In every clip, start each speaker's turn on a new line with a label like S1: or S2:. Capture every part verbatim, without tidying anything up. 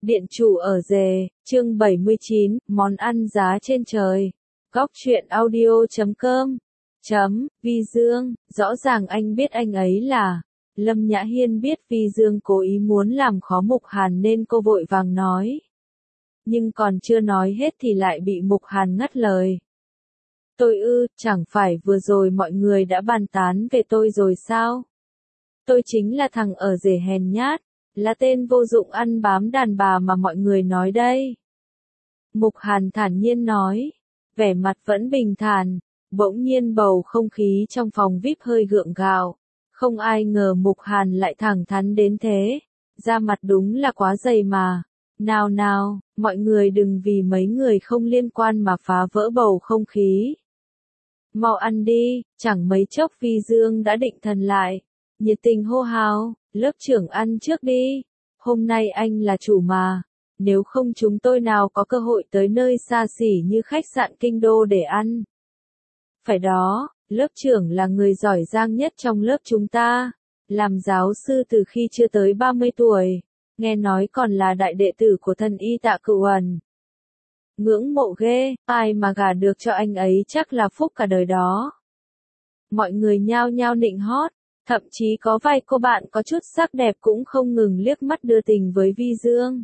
S1: Điện chủ ở rể, chương bảy mươi chín, món ăn giá trên trời. Góc truyện audio chấm com. Chấm, Vi Dương, rõ ràng anh biết anh ấy là. Lâm Nhã Hiên biết Vi Dương cố ý muốn làm khó Mục Hàn nên cô vội vàng nói. Nhưng còn chưa nói hết thì lại bị Mục Hàn ngắt lời. Tôi ư, chẳng phải vừa rồi mọi người đã bàn tán về tôi rồi sao? Tôi chính là thằng ở rể hèn nhát, là tên vô dụng ăn bám đàn bà mà mọi người nói đây. Mục Hàn thản nhiên nói, vẻ mặt vẫn bình thản, bỗng nhiên bầu không khí trong phòng vi ai pi hơi gượng gạo. Không ai ngờ Mục Hàn lại thẳng thắn đến thế, da mặt đúng là quá dày mà. Nào nào, mọi người đừng vì mấy người không liên quan mà phá vỡ bầu không khí. Mau ăn đi, chẳng mấy chốc Vi Dương đã định thần lại, nhiệt tình hô hào, lớp trưởng ăn trước đi, hôm nay anh là chủ mà, nếu không chúng tôi nào có cơ hội tới nơi xa xỉ như khách sạn Kinh Đô để ăn. Phải đó, lớp trưởng là người giỏi giang nhất trong lớp chúng ta, làm giáo sư từ khi chưa tới ba mươi tuổi, nghe nói còn là đại đệ tử của thần y Tạ Cửu Ẩn. Ngưỡng mộ ghê, ai mà gả được cho anh ấy chắc là phúc cả đời đó. Mọi người nhao nhao nịnh hót, thậm chí có vài cô bạn có chút sắc đẹp cũng không ngừng liếc mắt đưa tình với Vi Dương.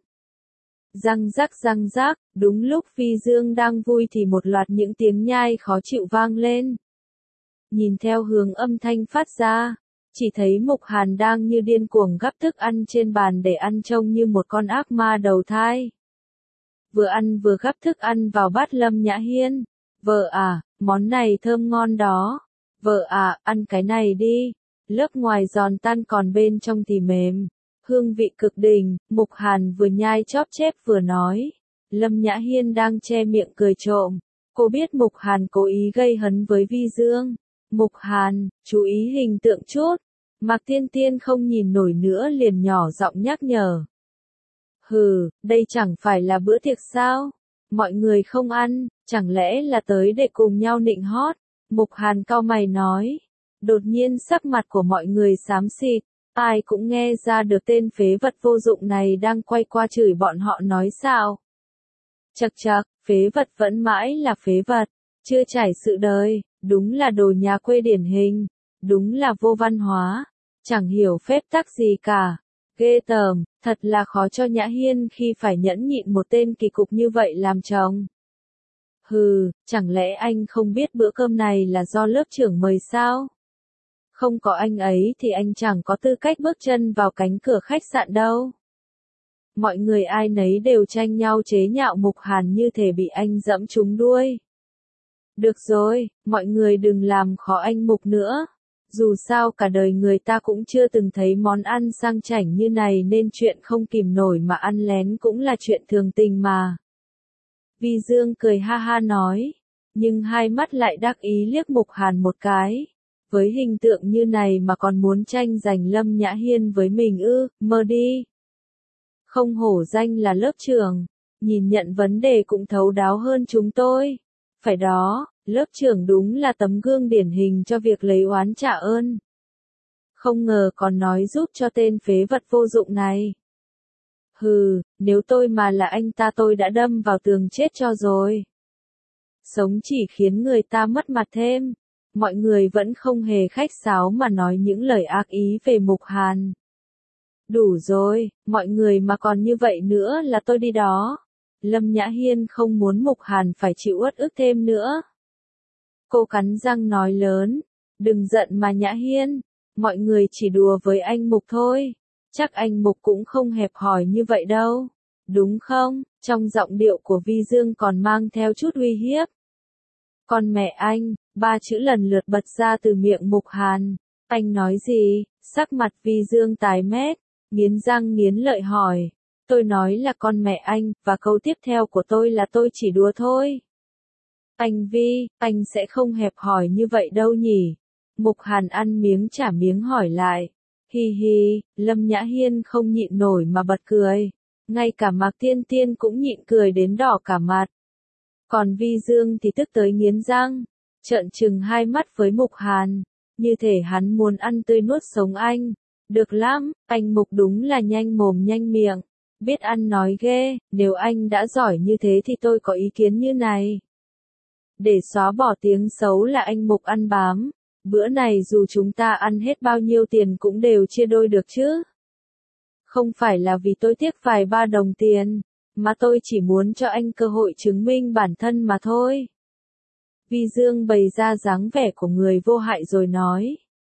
S1: Răng rắc răng rắc, đúng lúc Vi Dương đang vui thì một loạt những tiếng nhai khó chịu vang lên. Nhìn theo hướng âm thanh phát ra, chỉ thấy Mục Hàn đang như điên cuồng gắp thức ăn trên bàn để ăn trông như một con ác ma đầu thai. Vừa ăn vừa gắp thức ăn vào bát Lâm Nhã Hiên. Vợ à, món này thơm ngon đó. Vợ à, ăn cái này đi. Lớp ngoài giòn tan còn bên trong thì mềm. Hương vị cực đỉnh, Mục Hàn vừa nhai chóp chép vừa nói. Lâm Nhã Hiên đang che miệng cười trộm. Cô biết Mục Hàn cố ý gây hấn với Vi Dương. Mục Hàn, chú ý hình tượng chút. Mạc Tiên Tiên không nhìn nổi nữa liền nhỏ giọng nhắc nhở. Hừ, đây chẳng phải là bữa tiệc sao? Mọi người không ăn, chẳng lẽ là tới để cùng nhau nịnh hót? Mục Hàn cau mày nói. Đột nhiên sắc mặt của mọi người xám xịt, ai cũng nghe ra được tên phế vật vô dụng này đang quay qua chửi bọn họ nói sao. Chậc chậc, phế vật vẫn mãi là phế vật, chưa trải sự đời, đúng là đồ nhà quê điển hình, đúng là vô văn hóa, chẳng hiểu phép tắc gì cả. Ghê tởm, thật là khó cho Nhã Hiên khi phải nhẫn nhịn một tên kỳ cục như vậy làm chồng. Hừ, chẳng lẽ anh không biết bữa cơm này là do lớp trưởng mời sao? Không có anh ấy thì anh chẳng có tư cách bước chân vào cánh cửa khách sạn đâu. Mọi người ai nấy đều tranh nhau chế nhạo Mục Hàn như thể bị anh dẫm trúng đuôi. Được rồi, mọi người đừng làm khó anh Mục nữa. Dù sao cả đời người ta cũng chưa từng thấy món ăn sang chảnh như này nên chuyện không kìm nổi mà ăn lén cũng là chuyện thường tình mà. Vi Dương cười ha ha nói, nhưng hai mắt lại đắc ý liếc Mục Hàn một cái. Với hình tượng như này mà còn muốn tranh giành Lâm Nhã Hiên với mình ư, mơ đi. Không hổ danh là lớp trưởng, nhìn nhận vấn đề cũng thấu đáo hơn chúng tôi. Phải đó, lớp trưởng đúng là tấm gương điển hình cho việc lấy oán trả ơn. Không ngờ còn nói giúp cho tên phế vật vô dụng này. Hừ, nếu tôi mà là anh ta tôi đã đâm vào tường chết cho rồi. Sống chỉ khiến người ta mất mặt thêm. Mọi người vẫn không hề khách sáo mà nói những lời ác ý về Mục Hàn. Đủ rồi, mọi người mà còn như vậy nữa là tôi đi đó. Lâm Nhã Hiên không muốn Mục Hàn phải chịu uất ức thêm nữa. Cô cắn răng nói lớn, đừng giận mà Nhã Hiên, mọi người chỉ đùa với anh Mục thôi, chắc anh Mục cũng không hẹp hòi như vậy đâu, đúng không? Trong giọng điệu của Vi Dương còn mang theo chút uy hiếp. Con mẹ anh, ba chữ lần lượt bật ra từ miệng Mục Hàn, anh nói gì? Sắc mặt Vi Dương tái mét, nghiến răng nghiến lợi hỏi. Tôi nói là con mẹ anh, và câu tiếp theo của tôi là tôi chỉ đùa thôi. Anh Vi, anh sẽ không hẹp hòi như vậy đâu nhỉ? Mục Hàn ăn miếng trả miếng hỏi lại. Hi hi, Lâm Nhã Hiên không nhịn nổi mà bật cười. Ngay cả Mạc Tiên Tiên cũng nhịn cười đến đỏ cả mặt. Còn Vi Dương thì tức tới nghiến răng, trợn trừng hai mắt với Mục Hàn, như thể hắn muốn ăn tươi nuốt sống anh. Được lắm, anh Mục đúng là nhanh mồm nhanh miệng. biết ăn nói ghê, nếu anh đã giỏi như thế thì tôi có ý kiến như này. Để xóa bỏ tiếng xấu là anh Mục ăn bám, bữa này dù chúng ta ăn hết bao nhiêu tiền cũng đều chia đôi được chứ. Không phải là vì tôi tiếc vài ba đồng tiền, mà tôi chỉ muốn cho anh cơ hội chứng minh bản thân mà thôi. Vi Dương bày ra dáng vẻ của người vô hại rồi nói.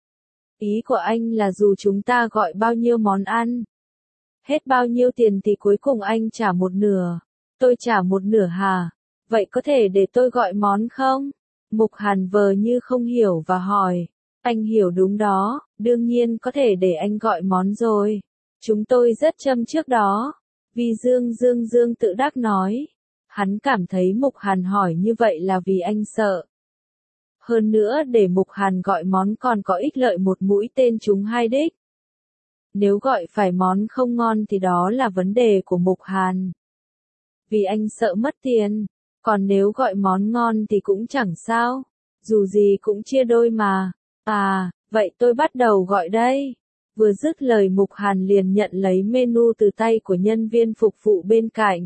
S1: Ý của anh là dù chúng ta gọi bao nhiêu món ăn, hết bao nhiêu tiền thì cuối cùng anh trả một nửa, tôi trả một nửa hả? Vậy có thể để tôi gọi món không? Mục Hàn vờ như không hiểu và hỏi. Anh hiểu đúng đó, đương nhiên có thể để anh gọi món rồi. Chúng tôi rất châm trước đó. Vi Dương Dương Dương tự đắc nói. Hắn cảm thấy Mục Hàn hỏi như vậy là vì anh sợ. Hơn nữa để Mục Hàn gọi món còn có ích lợi một mũi tên trúng hai đích. Nếu gọi phải món không ngon thì đó là vấn đề của Mục Hàn. Vì anh sợ mất tiền. Còn nếu gọi món ngon thì cũng chẳng sao. Dù gì cũng chia đôi mà. À, vậy tôi bắt đầu gọi đây. Vừa dứt lời Mục Hàn liền nhận lấy menu từ tay của nhân viên phục vụ bên cạnh.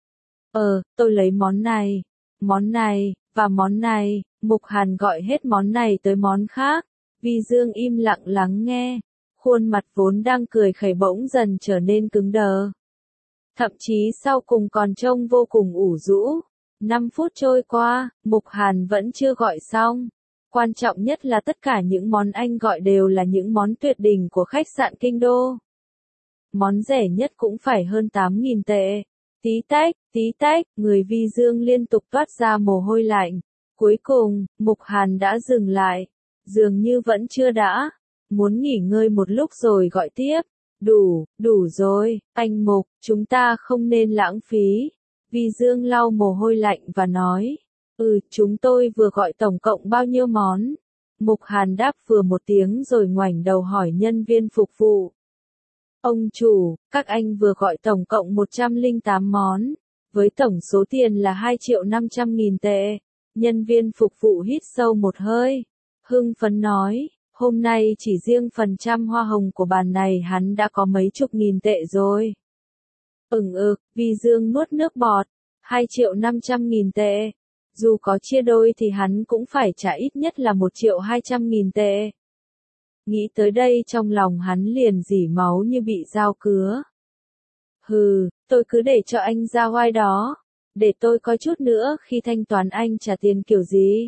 S1: Ờ, tôi lấy món này, món này, và món này. Mục Hàn gọi hết món này tới món khác. Vi Dương im lặng lắng nghe. Khuôn mặt vốn đang cười khẩy bỗng dần trở nên cứng đờ. Thậm chí sau cùng còn trông vô cùng ủ rũ. Năm phút trôi qua, Mục Hàn vẫn chưa gọi xong. Quan trọng nhất là tất cả những món anh gọi đều là những món tuyệt đỉnh của khách sạn Kinh Đô. Món rẻ nhất cũng phải hơn tám nghìn tệ. Tí tách, tí tách, người Vi Dương liên tục toát ra mồ hôi lạnh. Cuối cùng, Mục Hàn đã dừng lại. Dường như vẫn chưa đã. Muốn nghỉ ngơi một lúc rồi gọi tiếp. Đủ, đủ rồi, anh Mục, chúng ta không nên lãng phí. Vi Dương lau mồ hôi lạnh và nói. Ừ, chúng tôi vừa gọi tổng cộng bao nhiêu món? Mục Hàn đáp vừa một tiếng rồi ngoảnh đầu hỏi nhân viên phục vụ. Ông chủ, các anh vừa gọi tổng cộng một trăm lẻ tám món, với tổng số tiền là hai triệu năm trăm nghìn tệ. Nhân viên phục vụ hít sâu một hơi. Hưng phấn nói, hôm nay chỉ riêng phần trăm hoa hồng của bàn này hắn đã có mấy chục nghìn tệ rồi. Ừng ực, Vi Dương nuốt nước bọt. hai triệu năm trăm nghìn tệ. Dù có chia đôi thì hắn cũng phải trả ít nhất là một triệu hai trăm nghìn tệ. Nghĩ tới đây trong lòng hắn liền rỉ máu như bị dao cứa. Hừ, tôi cứ để cho anh ra oai đó. Để tôi coi chút nữa khi thanh toán anh trả tiền kiểu gì.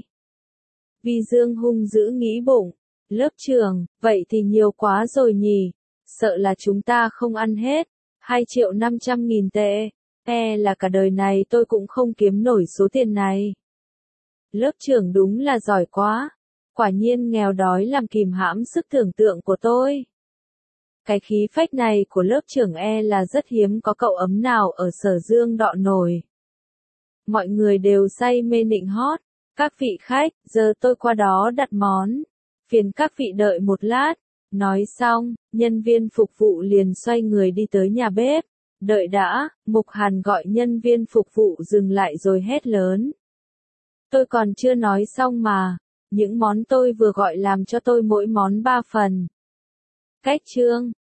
S1: Vi Dương hung dữ nghĩ bụng. Lớp trưởng, vậy thì nhiều quá rồi nhỉ. Sợ là chúng ta không ăn hết. hai triệu năm trăm nghìn tệ. E là cả đời này tôi cũng không kiếm nổi số tiền này. Lớp trưởng đúng là giỏi quá. Quả nhiên nghèo đói làm kìm hãm sức tưởng tượng của tôi. Cái khí phách này của lớp trưởng e là rất hiếm có cậu ấm nào ở Sở Dương đọ nổi. Mọi người đều say mê nịnh hót. Các vị khách, giờ tôi qua đó đặt món. Phiền các vị đợi một lát. Nói xong, nhân viên phục vụ liền xoay người đi tới nhà bếp. Đợi đã, Mục Hàn gọi nhân viên phục vụ dừng lại rồi hét lớn. Tôi còn chưa nói xong mà. Những món tôi vừa gọi làm cho tôi mỗi món ba phần. Cách chương